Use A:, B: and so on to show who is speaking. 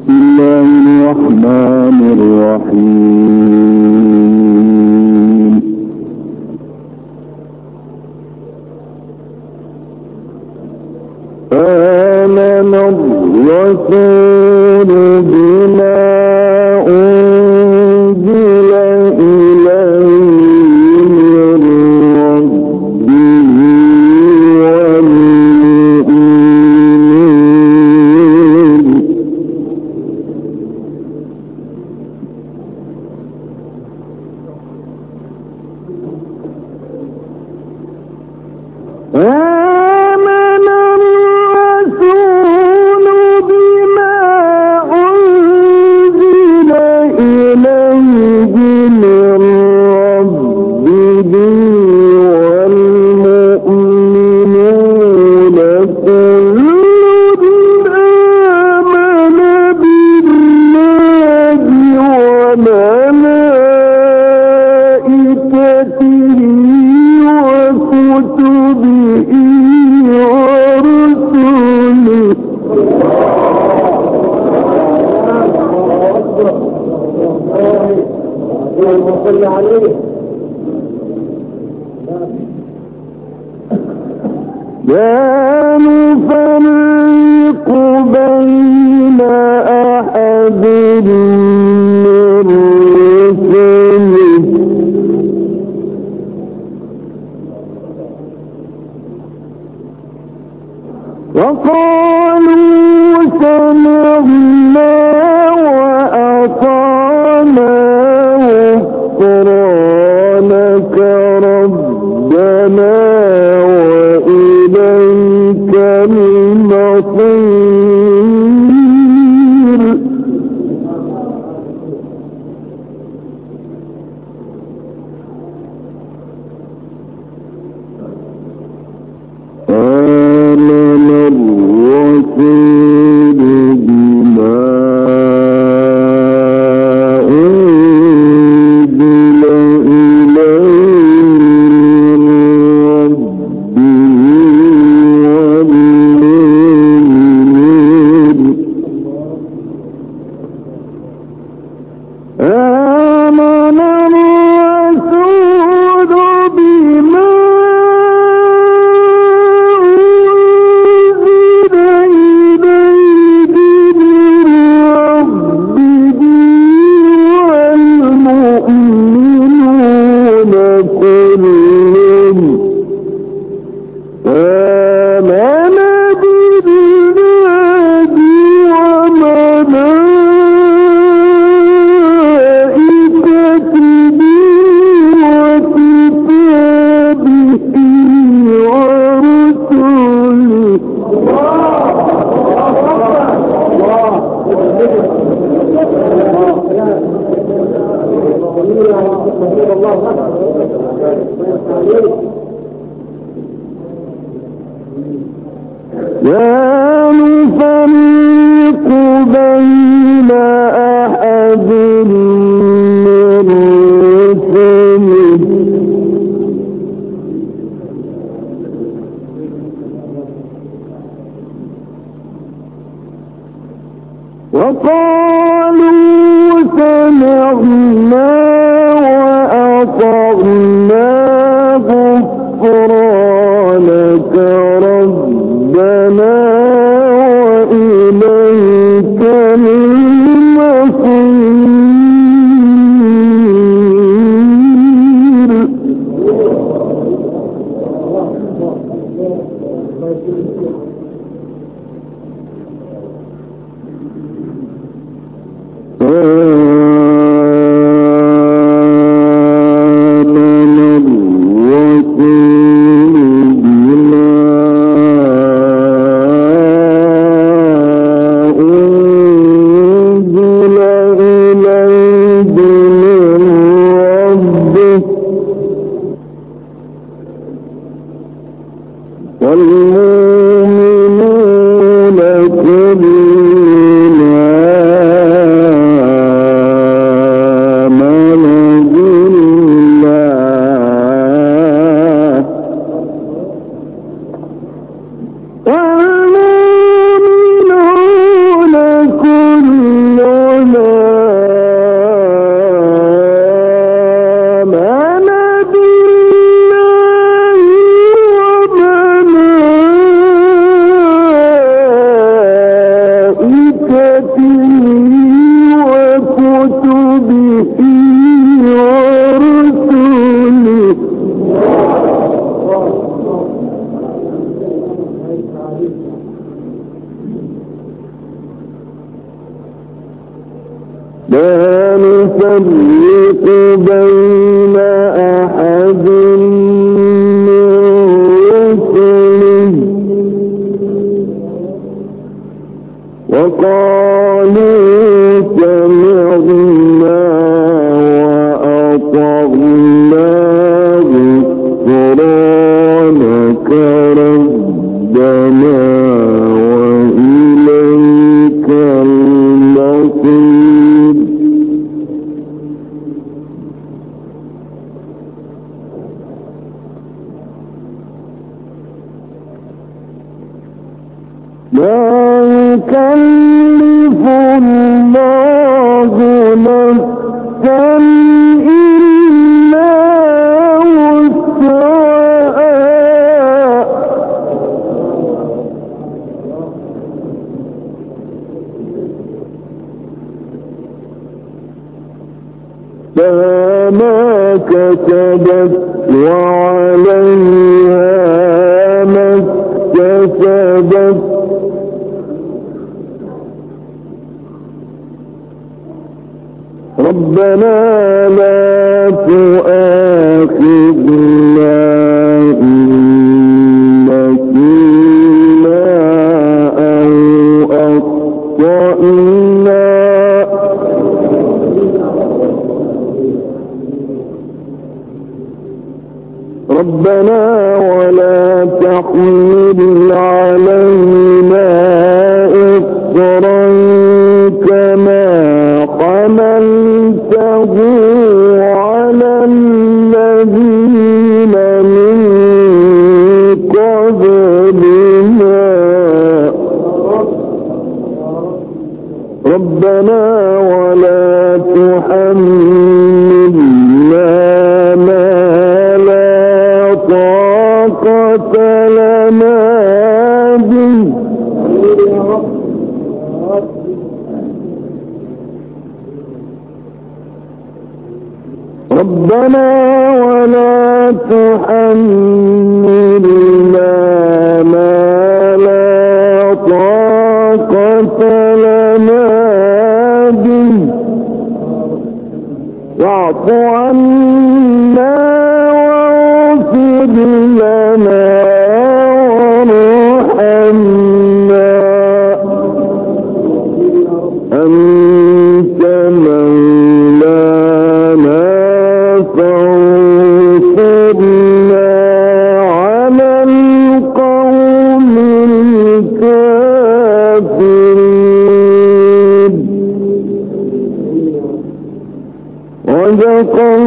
A: الله الرحمن الرحيم. آمن الرسول بما أنزل إليه من ربه والمؤمنين لا نفرق بين أحد من رسله وقالوا سمعنا وأطعنا غفرانك ربنا وإليك المصير. آمن الرسول بما أنزل إليه من ربه والمؤمنين. آمن الرسول بما لا نفرق بين أحد من رسله وقالوا سمعنا وأطعنا غفرانك ربنا وإليك المصير. والمؤمنين لا نفرق بين أحد من رسله وقالوا سمعنا وأطعنا غفرانك ربنا وإليك المصير. لا يكلف الله نفسا إلا وسعها لها ما كسبت وعليها ما اكتسبت ربنا لا تؤاخذنا إن نسينا أو أخطأنا ربنا ولا تحمل علينا إصرا كما حملته على الذين من قبلنا ربنا ولا تحملنا ما لا طاقة لنا به ربنا ولا تحملنا ما لا طاقة لنا به واعف عنا واغفر لنا وارحمنا أنت مولانا فانصرنا على القوم الكافرين. صدق